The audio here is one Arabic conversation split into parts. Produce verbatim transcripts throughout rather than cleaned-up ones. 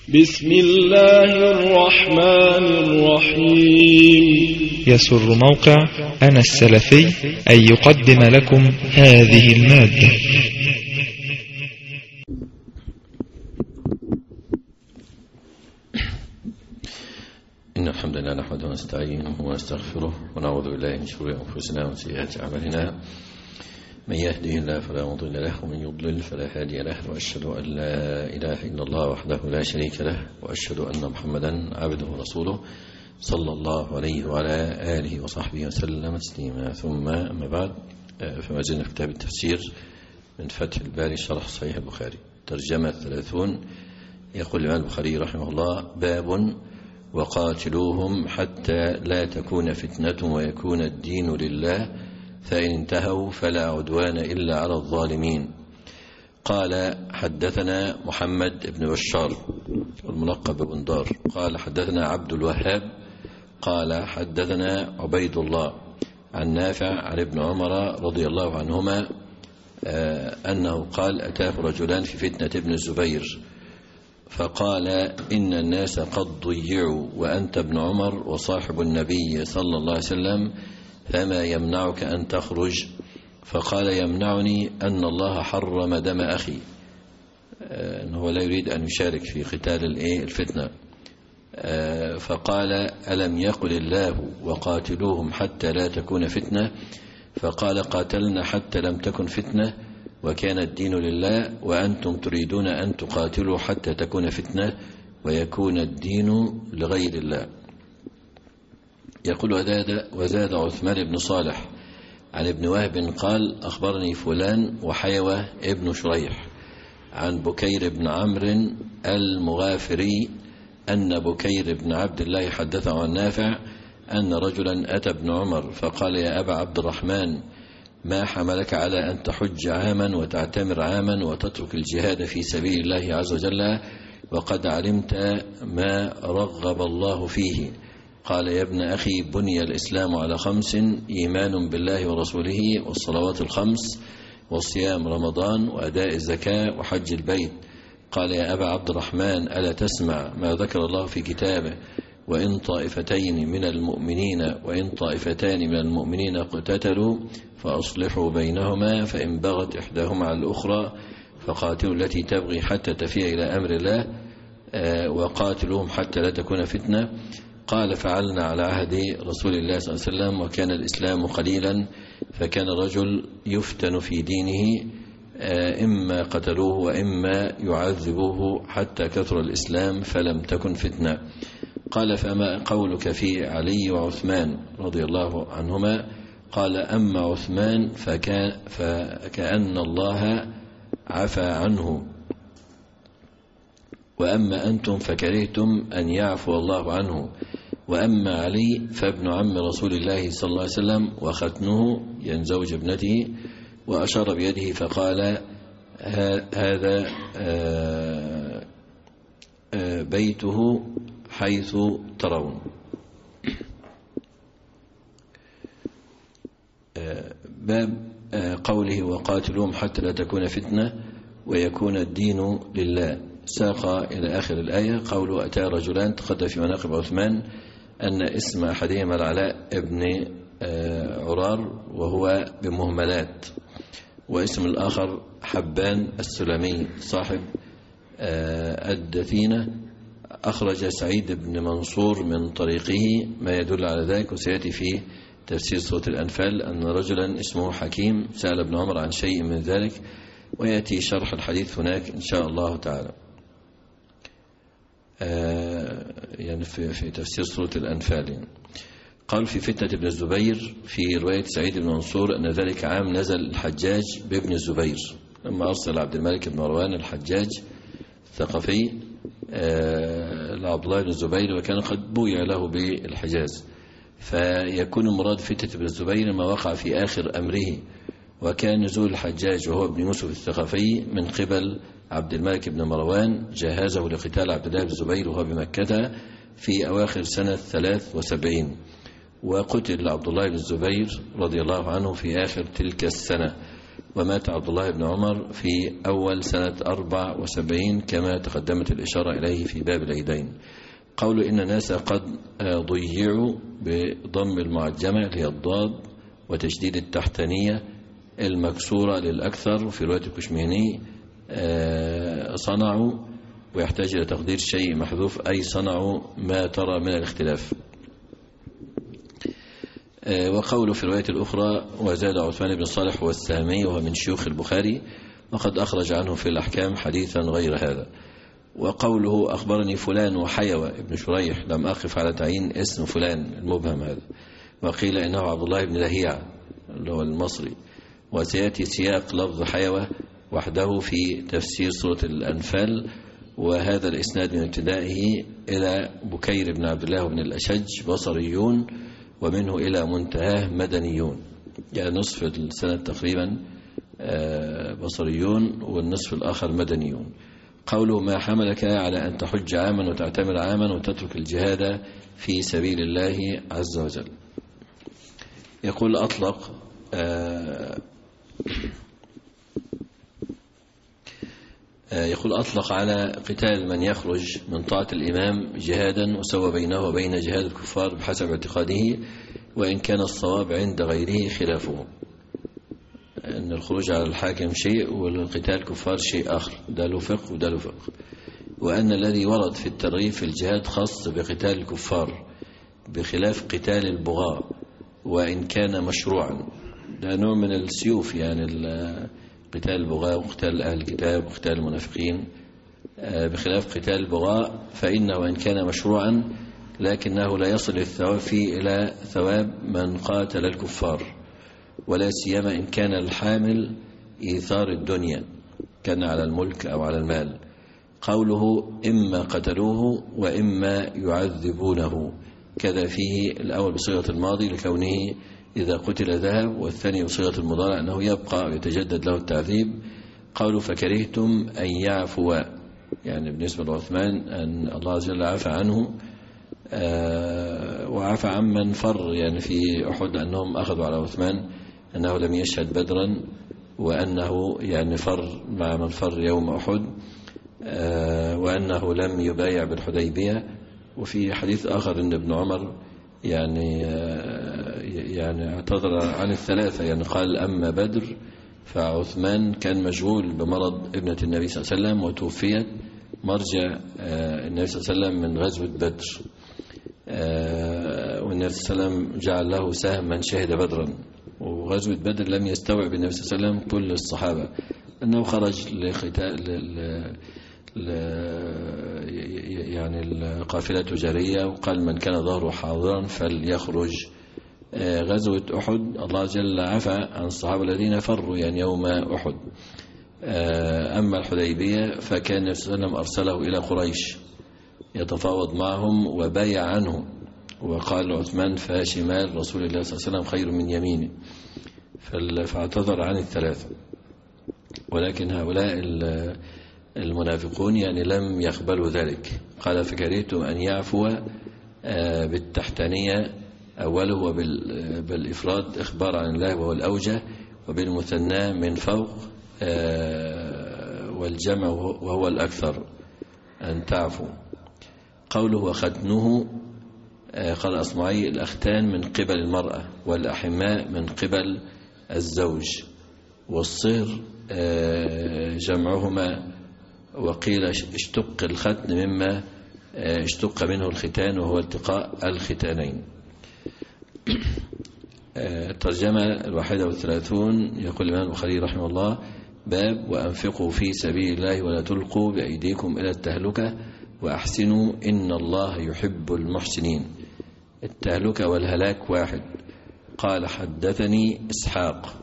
بسم الله الرحمن الرحيم. يسر موقع أنا السلفي أن يقدم لكم هذه المادة. إن الحمد لله نحمده ونستعينه ونستغفره ونعوذ بالله من شرور أنفسنا ومن سيئات أعمالنا. من يهده الله فلا مضل له ومن يضلل فلا هادي له، وأشهد أن لا إله إلا الله وحده لا شريك له، وأشهد أن محمدا عبده ورسوله صلى الله عليه وعلى آله وصحبه وسلم تسليما. ثم أما بعد، فما زلنا في كتاب التفسير من فتح الباري شرح صحيح البخاري ترجمة ثلاثون. يقول الإمام البخاري رحمه الله: باب وقاتلوهم حتى لا تكون فتنة ويكون الدين لله، فإن انتهوا فلا عدوان إلا على الظالمين. قال: حدثنا محمد بن بشار الملقب بن دار قال: حدثنا عبد الوهاب قال: حدثنا عبيد الله عن نافع عن ابن عمر رضي الله عنهما أنه قال: أتاه رجلان في فتنة ابن الزبير فقال: إن الناس قد ضيعوا وأنت ابن عمر وصاحب النبي صلى الله عليه وسلم، فما يمنعك أن تخرج؟ فقال: يمنعني أن الله حرم دم أخي، أنه لا يريد أن يشارك في قتال الفتنة. فقال: ألم يقل الله وقاتلوهم حتى لا تكون فتنة؟ فقال: قاتلنا حتى لم تكن فتنة وكان الدين لله، وأنتم تريدون أن تقاتلوا حتى تكون فتنة ويكون الدين لغير الله. يقول: وزاد, وزاد عثمان بن صالح عن ابن وهب قال: أخبرني فلان وحيوة ابن شريح عن بكير بن عمرو المغافري أن بكير بن عبد الله حدثه عن نافع أن رجلا أتى ابن عمر فقال: يا أبا عبد الرحمن، ما حملك على أن تحج عاما وتعتمر عاما وتترك الجهاد في سبيل الله عز وجل وقد علمت ما رغب الله فيه؟ قال: يا ابن أخي، بني الإسلام على خمس: إيمان بالله ورسوله، والصلوات الخمس، وصيام رمضان، وأداء الزكاة، وحج البيت. قال: يا أبا عبد الرحمن، ألا تسمع ما ذكر الله في كتابه: وإن طائفتين من المؤمنين وإن طائفتان من المؤمنين اقتتلوا فأصلحوا بينهما، فإن بغت إحداهما على الأخرى فقاتلوا التي تبغي حتى تفيء إلى أمر الله، وقاتلوهم حتى لا تكون فتنة. قال: فعلنا على عهد رسول الله صلى الله عليه وسلم، وكان الإسلام قليلا، فكان الرجل يفتن في دينه، إما قتلوه وإما يعذبوه حتى كثر الإسلام فلم تكن فتنة. قال: فما قولك في علي وعثمان رضي الله عنهما؟ قال: أما عثمان فكان فكأن الله عفى عنه، وأما أنتم فكرهتم أن يعفو الله عنه، وأما علي فابن عم رسول الله صلى الله عليه وسلم وختنه ينزوج ابنته، وأشار بيده فقال: هذا بيته حيث ترون. باب قوله: وقاتلوهم حتى لا تكون فتنة ويكون الدين لله. ساق إلى آخر الآية. قوله: أتى رجلان، تقدم في مناقب عثمان أن اسم أحدهما العلاء ابن عرار وهو بمهملات، واسم الآخر حبان السلمي صاحب الدثينة. أخرج سعيد بن منصور من طريقه ما يدل على ذلك، وسيأتي في تفسير سورة الأنفال أن رجلا اسمه حكيم سأل ابن عمر عن شيء من ذلك، ويأتي شرح الحديث هناك إن شاء الله تعالى، يعني في, في تفسير سورة الأنفال. قال: في فتنة ابن الزبير في رواية سعيد بن منصور أن ذلك عام نزل الحجاج بابن الزبير لما أرسل عبد الملك بن مروان الحجاج الثقفي لعبد الله بن الزبير، وكان قد بويع له بالحجاز، فيكون المراد فتنة ابن الزبير ما وقع في آخر أمره. وكان نزول الحجاج وهو ابن يوسف الثقفي من قبل عبد الملك بن مروان جهازه لقتال عبد الله بن الزبير وهو بمكة في أواخر سنة ثلاث وسبعين، وقتل عبد الله بن الزبير رضي الله عنه في آخر تلك السنة. ومات عبد الله بن عمر في أول سنة أربع وسبعين كما تقدمت الإشارة إليه في باب العيدين. قول إن الناس قد ضيعوا بضم المعجمة اللي هي الضاد وتشديد التحتانية المكسورة للأكثر في رواية الكشميهني صنعوا، ويحتاج إلى تقدير شيء محذوف أي صنعوا ما ترى من الاختلاف. وقوله في الرواية الأخرى وزاد عثمان بن صالح والسهمي وهو من شيوخ البخاري وقد أخرج عنه في الأحكام حديثا غير هذا. وقوله أخبرني فلان وحيوى ابن شريح لم أقف على تعيين اسم فلان المبهم هذا، وقيل إنه عبد الله بن لهيع اللي هو المصري. وسيأتي سياق لفظ حيوى وحده في تفسير سورة الأنفال، وهذا الإسناد من ابتدائه إلى بكير بن عبد الله بن الأشج بصريون، ومنه إلى منتهاه مدنيون، يعني نصف السنة تقريبا بصريون والنصف الآخر مدنيون. قوله ما حملك على أن تحج عاما وتعتمر عاما وتترك الجهاد في سبيل الله عز وجل. يقول أطلق يقول أطلق على قتال من يخرج من طاعة الإمام جهادا وسوى بينه وبين جهاد الكفار بحسب اعتقاده، وإن كان الصواب عند غيره خلافه، أن الخروج على الحاكم شيء والقتال الكفار شيء آخر، ده له فقه وده له فقه. وأن الذي ورد في الترغيب في الجهاد خاص بقتال الكفار بخلاف قتال البغاء وإن كان مشروعا، ده نوع من السيوف، يعني قتال البغاء وقتال أهل الكتاب وقتال المنافقين، بخلاف قتال البغاء فإنه وإن كان مشروعا لكنه لا يصل الثواب فيه إلى ثواب من قاتل الكفار، ولا سيما إن كان الحامل إيثار الدنيا كان على الملك أو على المال. قوله إما قتلوه وإما يعذبونه، كذا فيه الأول بصيغة الماضي لكونه إذا قتل ذهب، والثاني بصيغة المضارع أنه يبقى ويتجدد له التعذيب. قالوا فكرهتم أن يعفوا، يعني بالنسبة لعثمان أن الله عز وجل عفى عنه وعفى عمن فر، يعني في أحد أنهم أخذوا على عثمان أنه لم يشهد بدرا وأنه يعني فر مع من فر يوم أحد، وأنه لم يبايع بالحديبية. وفي حديث آخر أن ابن عمر يعني يعني اعتذر عن الثلاثة، يعني قال أما بدر فعثمان كان مشغول بمرض ابنة النبي صلى الله عليه وسلم وتوفيت مرجع النبي صلى الله عليه وسلم من غزوة بدر، والنبي صلى الله عليه وسلم جعل له سهم من شهد بدرا، وغزوة بدر لم يستوعب النبي صلى الله عليه وسلم كل الصحابة أنه خرج لقتال يعني القافلة التجارية، وقال من كان ظهره حاضرا فليخرج. غزوة أحد الله عز وجل عفى عن الصحابة الذين فروا يعني يوم أحد. أما الحديبية فكان النبي صلى الله عليه وسلم أرسله إلى قريش يتفاوض معهم وبايع عنه، وقال عثمان فشمال رسول الله صلى الله عليه وسلم خير من يمينه، فاعتذر عن الثلاثة. ولكن هؤلاء المنافقون يعني لم يقبلوا ذلك. قال فكرهت أن يعفو بالتحتانية أوله بالإفراد إخبار عن الله وهو الأوجه، وبالمثنى من فوق والجمع وهو الأكثر أن تعفو. قوله وختنه قال أصمعي الأختان من قبل المرأة والأحماء من قبل الزوج، والصهر جمعهما، وقيل اشتق الختن مما اشتق منه الختان وهو التقاء الختانين. الترجمة الواحدة والثلاثون. يقول الإمام البخاري رحمه الله باب وأنفقوا في سبيل الله ولا تلقوا بأيديكم إلى التهلكة وأحسنوا إن الله يحب المحسنين. التهلكة والهلاك واحد. قال حدثني إسحاق،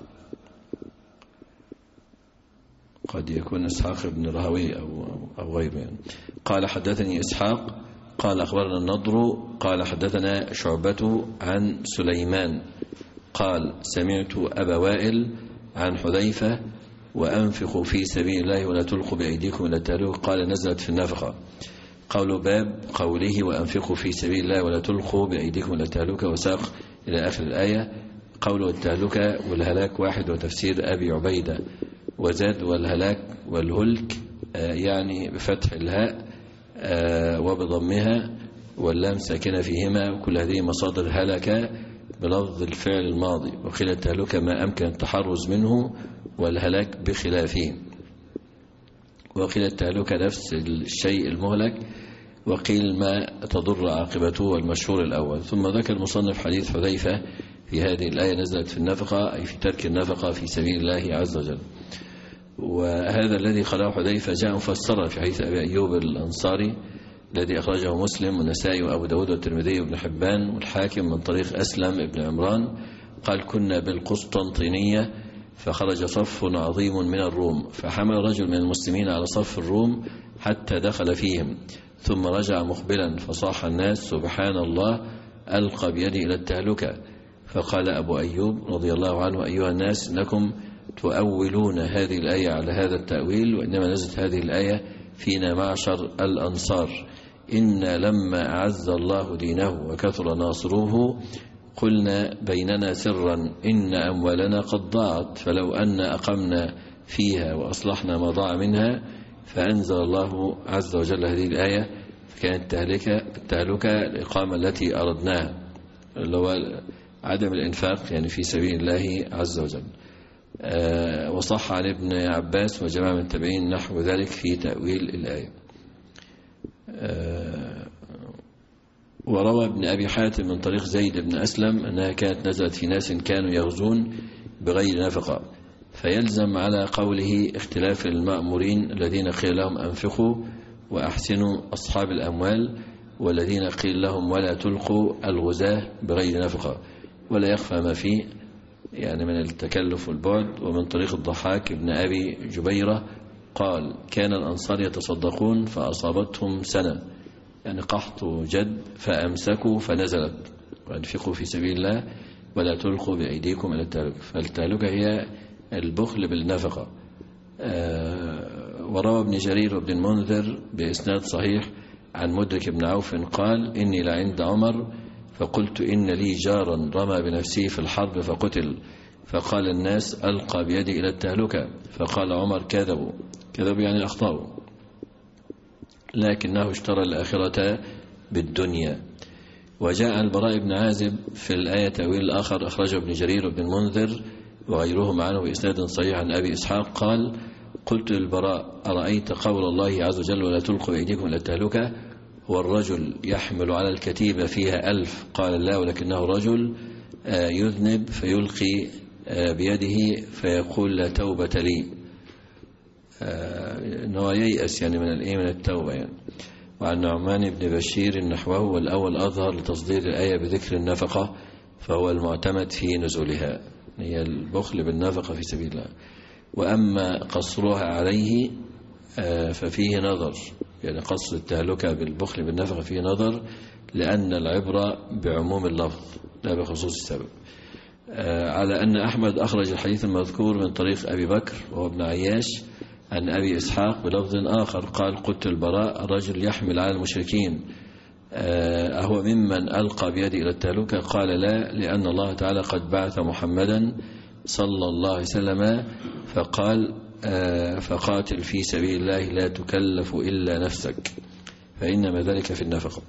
قد يكون إسحاق بن راهويه أو, أو غيره يعني. قال حدثني إسحاق قال أخبرنا النضر قال حدثنا شعبة عن سليمان قال سمعت أبا وائل عن حذيفة وأنفقوا في سبيل الله ولا تلقوا بأيديكم إلى التهلكة قال نزلت في النفقة. قول باب قوله وأنفقوا في سبيل الله ولا تلقوا بأيديكم إلى التهلكة، وساق إلى آخر الآية. قوله التهلكة والهلاك واحد، وتفسير أبي عبيدة وزاد والهلاك والهلك يعني بفتح الهاء وبضمها واللام ساكنة فيهما، وكل هذه مصادر هلك بلفظ الفعل الماضي. وقيل التهلكة ما أمكن التحرز منه، والهلاك بخلافه. وقيل التهلكة نفس الشيء المهلك، وقيل ما تضر عاقبته، والمشهور الأول. ثم ذكر المصنف حديث حذيفة في هذه الآية نزلت في النفقة، أي في ترك النفقة في سبيل الله عز وجل. وهذا الذي قاله حذيفة جاء مفسرا في حديث أبي أيوب الأنصاري الذي أخرجه مسلم والنسائي وأبو داود والترمذي وابن حبان والحاكم من طريق أسلم ابن عمران قال: كنا بالقسطنطينية فخرج صف عظيم من الروم، فحمل رجل من المسلمين على صف الروم حتى دخل فيهم، ثم رجع مقبلا فصاح الناس: سبحان الله، ألقى بيدي إلى التهلكة. فقال أبو أيوب رضي الله عنه: أيها الناس، إنكم تؤولون هذه الآية على هذا التأويل، وإنما نزلت هذه الآية فينا معشر الأنصار، إن لما أعز الله دينه وكثر ناصروه قلنا بيننا سرا إن أموالنا قد ضاعت، فلو أن أقمنا فيها وأصلحنا ما ضاع منها. فأنزل الله عز وجل هذه الآية، فكانت التهلكة التهلكة الإقامة التي أردناها، اللي هو عدم الإنفاق يعني في سبيل الله عز وجل. أه وصح عن ابن عباس وجماعة من التابعين نحو ذلك في تأويل الآية. أه وروى ابن أبي حاتم من طريق زيد بن أسلم أنها كانت نزلت في ناس كانوا يغزون بغير نفقة، فيلزم على قوله اختلاف المأمورين الذين قيل لهم أنفقوا وأحسنوا أصحاب الأموال، والذين قيل لهم ولا تلقوا الغزاة بغير نفقة. ولا يخفى ما فيه يعني من التكلف والبعد. ومن طريق الضحاك ابن أبي جبيرة قال: كان الأنصار يتصدقون فأصابتهم سنة، يعني قحط جد، فأمسكوا فنزلت: وأنفقوا في سبيل الله ولا تلقوا بأيديكم إلى التهلكة. فالتهلكة هي البخل بالنفقة. وروى ابن جرير وابن المنذر بإسناد صحيح عن مدرك بن عوف قال: إني لعند عمر فقلت إن لي جارا رمى بنفسه في الحرب فقتل، فقال الناس: ألقى بيدي إلى التهلكة. فقال عمر: كذبوا كذبوا يعني أخطأوا، لكنه اشترى الآخرة بالدنيا. وجاء البراء بن عازب في الآية تأويل الآخر أخرجه ابن جرير وابن المنذر وغيرهم عنه بإسناد صحيح عن أبي إسحاق قال: قلت للبراء: أرأيت قول الله عز وجل ولا تلقوا بأيديكم إلى التهلكة؟ هو الرجل يحمل على الكتيبة فيها ألف؟ قال: لا، ولكنه رجل يذنب فيلقي بيده فيقول: لا توبة لي، أنه ييأس يعني من الإيه من التوبة يعني. وعن نعمان بن بشير نحوه، والأول أظهر لتصدير الآية بذكر النفقة، فهو المعتمد في نزولها، هي البخل بالنفقة في سبيل الله. وأما قصرها عليه ففيه نظر، يعني قصر التهلكة بالبخل بالنفقة فيه نظر، لأن العبرة بعموم اللفظ لا بخصوص السبب. على أن أحمد أخرج الحديث المذكور من طريق أبي بكر وهو ابن عياش عن أبي إسحاق بلفظ آخر قال: قلت البراء: الرجل يحمل على المشركين أهو ممن ألقى بيدي إلى التهلكة؟ قال: لا، لأن الله تعالى قد بعث محمدا صلى الله عليه وسلم فقال: فقاتل في سبيل الله لا تكلف إلا نفسك، فإنما ذلك في النفقة.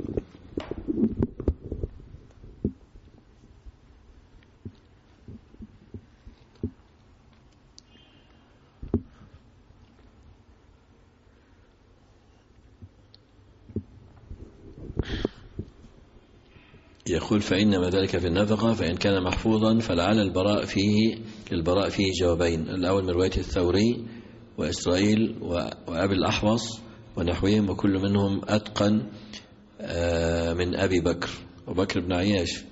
يقول: فإنما ذلك في النفقة، فإن كان محفوظا فلعل البراء فيه للبراء فيه جوابين: الأول من رواية الثوري وإسرائيل وأبي الأحوص ونحوهم، وكل منهم أتقن من أبي بكر وبكر بن عياش،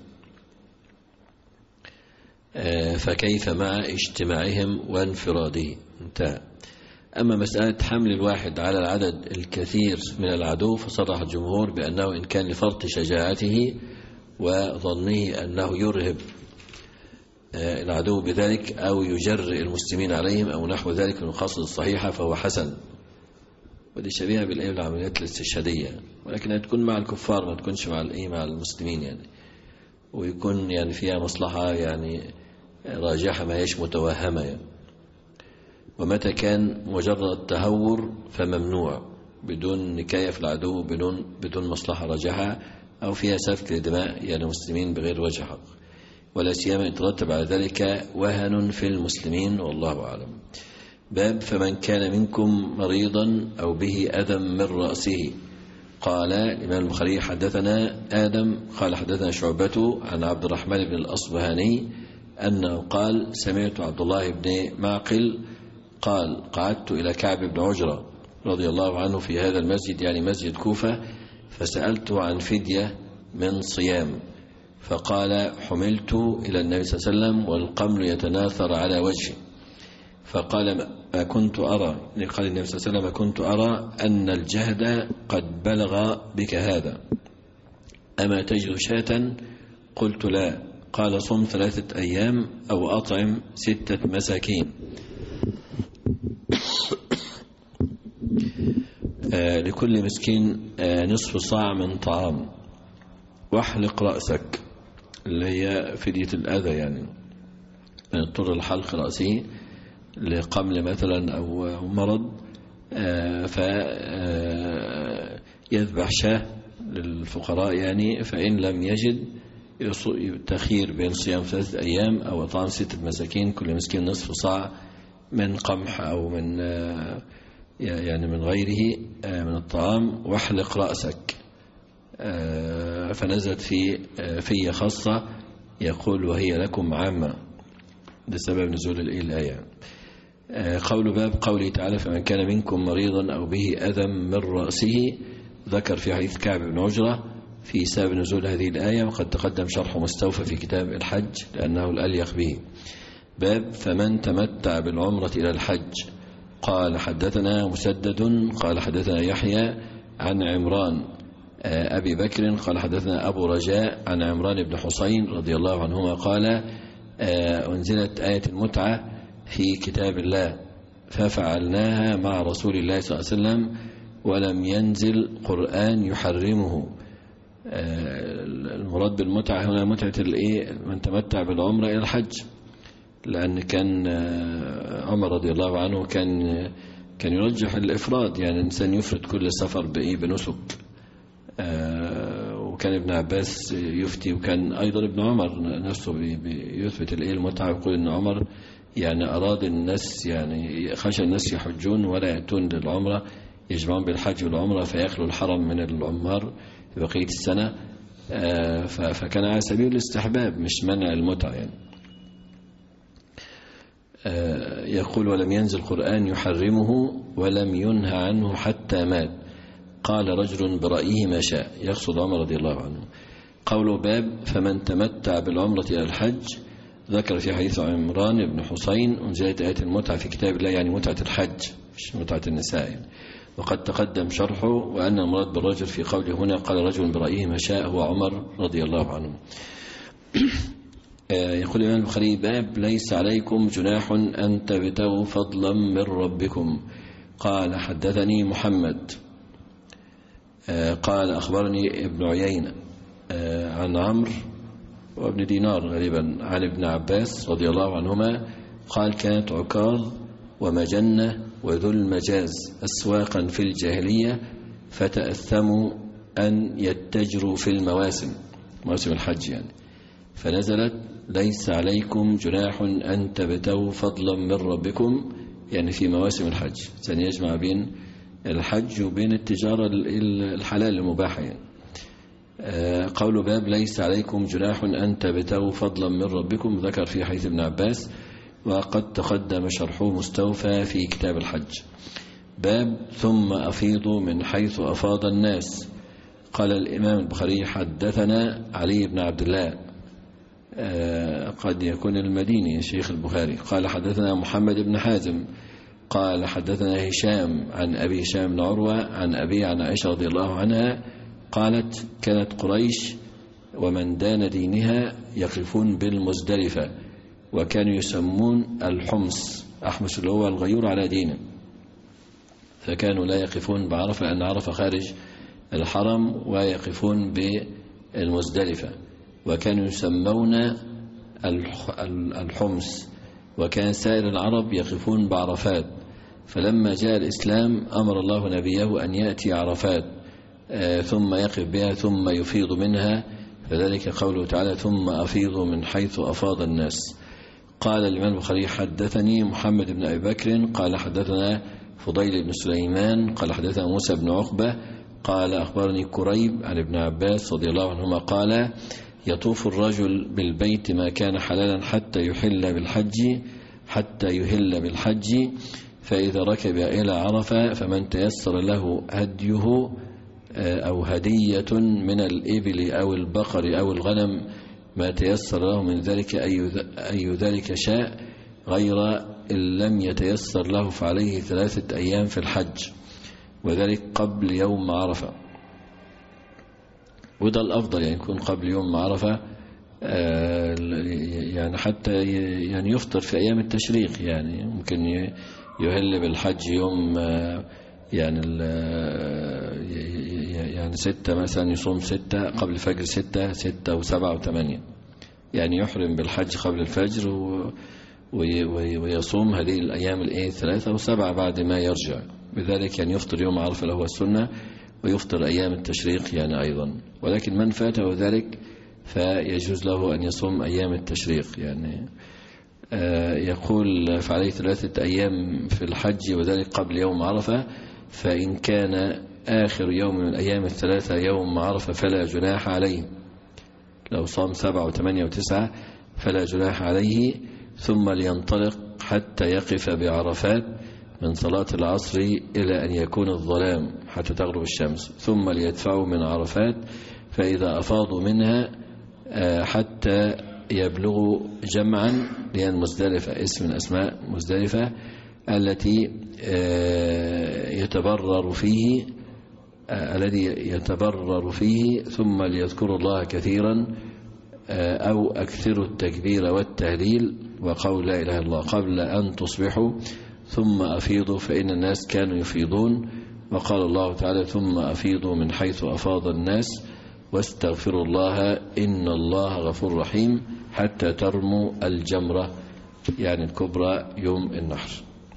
فكيف مع اجتماعهم وانفراده؟ انتهى. أما مسألة حمل الواحد على العدد الكثير من العدو، فصرح الجمهور بأنه إن كان لفرط شجاعته وظنه أنه يرهب العدو بذلك أو يجرئ المسلمين عليهم أو نحو ذلك من المقاصد الصحيحة فهو حسن. ودي شبيهة بالأيه بالعمليات الاستشهادية، ولكن تكون مع الكفار ما تكونش مع الإيه مع المسلمين يعني، ويكون يعني فيها مصلحة يعني راجحة ما هيش متوهمة يعني. ومتى كان مجرد تهور فممنوع بدون نكاية في العدو، بدون بدون مصلحة راجحة أو فيها سفك لدماء يعني المسلمين بغير وجه حق، ولا سيما يترتب على ذلك وهن في المسلمين، والله أعلم. باب فمن كان منكم مريضا أو به أذى من رأسه. قال الإمام البخاري حدثنا آدم قال حدثنا شعبة عن عبد الرحمن بن الأصبهاني أنه قال سمعت عبد الله بن معقل قال قعدت إلى كعب بن عجرة رضي الله عنه في هذا المسجد يعني مسجد كوفة، فسألته عن فدية من صيام، فقال حملت إلى النبي صلى الله عليه وسلم والقمل يتناثر على وجهي، فقال ما كنت أرى، قال النبي صلى الله عليه وسلم ما كنت أرى أن الجهد قد بلغ بك هذا، أما تجد شاة؟ قلت لا. قال صم ثلاثة أيام أو أطعم ستة مساكين. آه لكل مسكين آه نصف صاع من طعام، واحلق رأسك اللي هي فدية الأذى يعني من اضطر لحلق رأسه لقمل مثلا أو مرض، آه فيذبح شاة للفقراء يعني، فإن لم يجد تخير بين صيام ثلاثة أيام أو إطعام ستة مساكين كل مسكين نصف صاع من قمح أو من آه يعني من غيره من الطعام، واحلق رأسك. فنزلت في في خاصة يقول وهي لكم عامة، لسبب نزول الآية. قول باب قوله تعالى فمن كان منكم مريضا أو به أذى من رأسه، ذكر في حديث كعب بن عجرة في سبب نزول هذه الآية، وقد تقدم شرحه مستوفى في كتاب الحج لأنه الأليق به. باب فمن تمتع بالعمرة إلى الحج. قال حدثنا مسدد قال حدثنا يحيى عن عمران أبي بكر قال حدثنا أبو رجاء عن عمران بن حسين رضي الله عنهما قال أنزلت آية المتعة في كتاب الله ففعلناها مع رسول الله صلى الله عليه وسلم ولم ينزل قرآن يحرمه. المراد بالمتعة هنا متعة من تمتع بالعمرة إلى الحج، لأن كان عمر رضي الله عنه كان كان يرجح الإفراد، يعني الإنسان يفرد كل سفر بإيه بنسك، وكان ابن عباس يفتي، وكان أيضا ابن عمر نفسه يثبت الإيه المتعة، يقول إن عمر يعني أراد الناس يعني خشى الناس يحجون ولا يأتون للعمرة، يجمعون بالحج والعمرة فيخلوا الحرم من العمار في بقية السنة، فكان على سبيل الاستحباب مش منع المتعة يعني. يقول ولم ينزل قرآن يحرمه ولم ينهى عنه حتى مات. قال رجل برأيه ما شاء، يقصد عمر رضي الله عنه. قول باب فمن تمتع بالعمرة إلى الحج، ذكر في حديث عمران بن حسين أنزلت آية المتعة في كتاب الله يعني متعة الحج مش متعة النساء يعني. وقد تقدم شرحه، وأن المراد بالرجل في قوله هنا قال رجل برأيه ما شاء هو عمر رضي الله عنه. يقول الإمام البخاري باب ليس عليكم جناح أن تبتغوا فضلا من ربكم. قال حدثني محمد قال أخبرني ابن عيينة عن عمرو وابن دينار غالبا عن ابن عباس رضي الله عنهما قال كانت عكاظ ومجنة وذو المجاز أسواقا في الجاهلية فتأثموا أن يتجروا في المواسم، مواسم الحج يعني، فنزلت ليس عليكم جناح أن تبتغوا فضلا من ربكم، يعني في مواسم الحج ثاني يجمع بين الحج وبين التجارة الحلال المباحة يعني. قول باب ليس عليكم جناح أن تبتغوا فضلا من ربكم، ذكر في حديث ابن عباس وقد تقدم شرحه مستوفى في كتاب الحج. باب ثم أفيضوا من حيث أفاض الناس. قال الإمام البخاري حدثنا علي بن عبد الله قد يكون المديني شيخ البخاري قال حدثنا محمد بن حازم قال حدثنا هشام عن أبي هشام بن عروة عن أبي عن عائشة رضي الله عنها قالت كانت قريش ومن دان دينها يقفون بالمزدلفة وكانوا يسمون الحمص، أحمس اللي هو الغيور على دينه، فكانوا لا يقفون بعرفة لأن عرفة خارج الحرم ويقفون بالمزدلفة، وكانوا يسمون الحمص، وكان سائر العرب يقفون بعرفات، فلما جاء الإسلام أمر الله نبيه أن يأتي عرفات ثم يقف بها ثم يفيض منها، فذلك قوله تعالى ثم أفيضوا من حيث أفاض الناس. قال الإمام البخاري حدثني محمد بن أبي بكر قال حدثنا فضيل بن سليمان قال حدثنا موسى بن عقبة قال أخبرني كريب عن ابن عباس رضي الله عنهما قال يطوف الرجل بالبيت ما كان حلالا حتى يحل بالحج حتى يهل بالحج فإذا ركب إلى عرفة فمن تيسر له هديه أو هدية من الإبل أو البقر أو الغنم ما تيسر له من ذلك أي ذلك شاء، غير إن لم يتيسر له فعليه ثلاثة أيام في الحج، وذلك قبل يوم عرفة. وده الأفضل يعني يكون قبل يوم عرفة، يعني حتى يعني يفطر في أيام التشريق، يعني ممكن يهل بالحج يوم يعني يعني ستة مثلا، يصوم ستة قبل الفجر، ستة ستة وسبعة وثمانية، يعني يحرم بالحج قبل الفجر ويصوم هذه الأيام الايه ثلاثة وسبعة بعد ما يرجع، بذلك يعني يفطر يوم عرفة له السنة ويفطر أيام التشريق يعني أيضا. ولكن من فاته ذلك فيجوز له أن يصوم أيام التشريق، يعني يقول فعليه ثلاثة أيام في الحج وذلك قبل يوم عرفة، فإن كان آخر يوم من الأيام الثلاثة يوم عرفة فلا جناح عليه، لو صام سبعة وثمانية وتسعة فلا جناح عليه، ثم لينطلق حتى يقف بعرفات من صلاة العصر إلى أن يكون الظلام حتى تغرب الشمس، ثم ليدفعوا من عرفات فإذا أفاضوا منها حتى يبلغوا جمعا، لأن مزدلفة اسم من أسماء مزدلفة التي يتبرر فيه الذي يتبرر فيه، ثم ليذكروا الله كثيرا أو أكثروا التكبير والتهليل وقول لا إله إلا الله قبل أن تصبحوا ثم أفيضوا فإن الناس كانوا يفيضون، وقال الله تعالى ثم أفيضوا من حيث أفاض الناس واستغفروا الله إن الله غفور رحيم حتى ترموا الجمرة يعني الكبرى يوم النحر.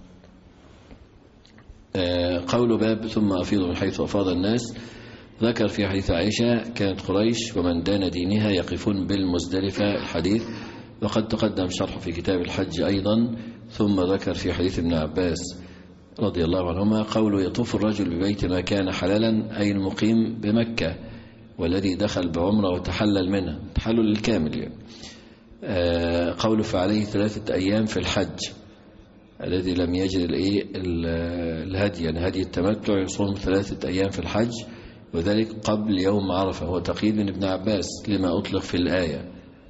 قول باب ثم أفيضوا من حيث أفاض الناس، ذكر في حديث عائشة كانت قريش ومن دان دينها يقفون بالمزدلفة الحديث، وقد تقدم شرح في كتاب الحج أيضا. ثم ذكر في حديث ابن عباس رضي الله عنهما قوله يطوف الرجل ببيت ما كان حلالا أي المقيم بمكة والذي دخل بعمره وتحلل منها تحلل الكامل يعني. قوله فعليه ثلاثة أيام في الحج الذي لم يجد الهدي يعني هدي التمتع يصوم ثلاثة أيام في الحج، وذلك قبل يوم عرفة. هو تقييد من ابن عباس لما أطلق في الآية.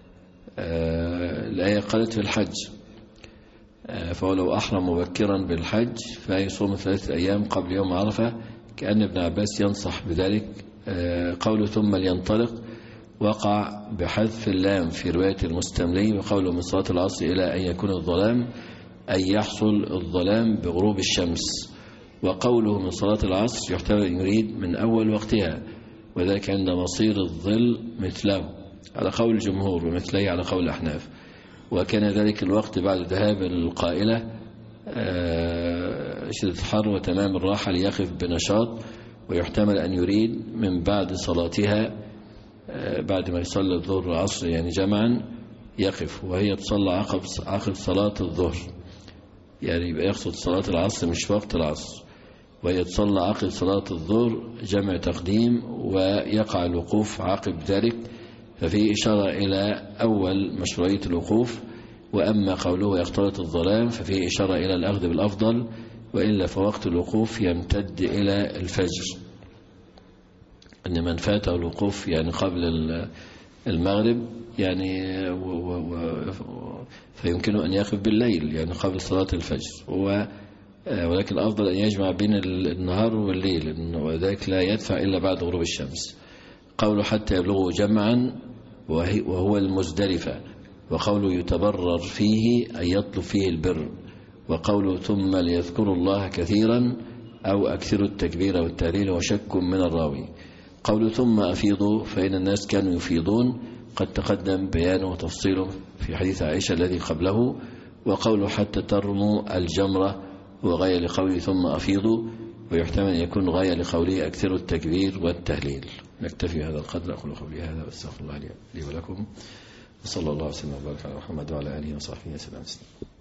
الآية قالت في الحج، فهو لو أحرم مبكرا بالحج فيصوم ثلاثة أيام قبل يوم عرفة، كأن ابن عباس ينصح بذلك. قوله ثم لينطلق وقع بحذف اللام في رواية المستملي، وقوله من صلاة العصر إلى أن يكون الظلام أي يحصل الظلام بغروب الشمس، وقوله من صلاة العصر يحتمل أن يريد من أول وقتها، وذلك عند مصير الظل مثله على قول الجمهور ومثله على قول الأحناف، وكان ذلك الوقت بعد ذهاب القائلة شدة الحر وتمام الراحة ليقف بنشاط، ويحتمل أن يريد من بعد صلاتها بعد ما يصلي الظهر والعصر يعني جمعا يقف، وهي تصلى عقب عقب صلاة الظهر، يعني يبقى يقصد صلاة العصر مش وقت العصر، وهي تصلى عقب صلاة الظهر جمع تقديم، ويقع الوقوف عقب ذلك، ففي إشارة إلى أول مشروعية الوقوف. وأما قوله يختلط الظلام ففي إشارة إلى الأخذ بالأفضل، وإلا فوقت الوقوف يمتد إلى الفجر، أن من فاته الوقوف يعني قبل المغرب يعني و و فيمكنه أن يقف بالليل يعني قبل صلاة الفجر، ولكن الأفضل أن يجمع بين النهار والليل، وذلك لا يدفع إلا بعد غروب الشمس. قوله حتى يبلغوا جمعا وهو المزدلفة، وقوله يتبرر فيه أي يطلب فيه البر، وقوله ثم ليذكروا الله كثيرا أو أكثروا التكبير والتهليل وشك من الراوي. قوله ثم أفيضوا فإن الناس كانوا يفيضون، قد تقدم بيانه وتفصيله في حديث عائشة الذي قبله، وقوله حتى ترموا الجمرة وغاية لقوله ثم أفيضوا، ويحتمل أن يكون غاية لقوله أكثروا التكبير والتهليل. نكتفي هذا القدر. أقول قولي هذا واستغفر الله لي ولكم، وصلى الله وسلم وبارك على محمد وعلى آله وصحبه وسلم.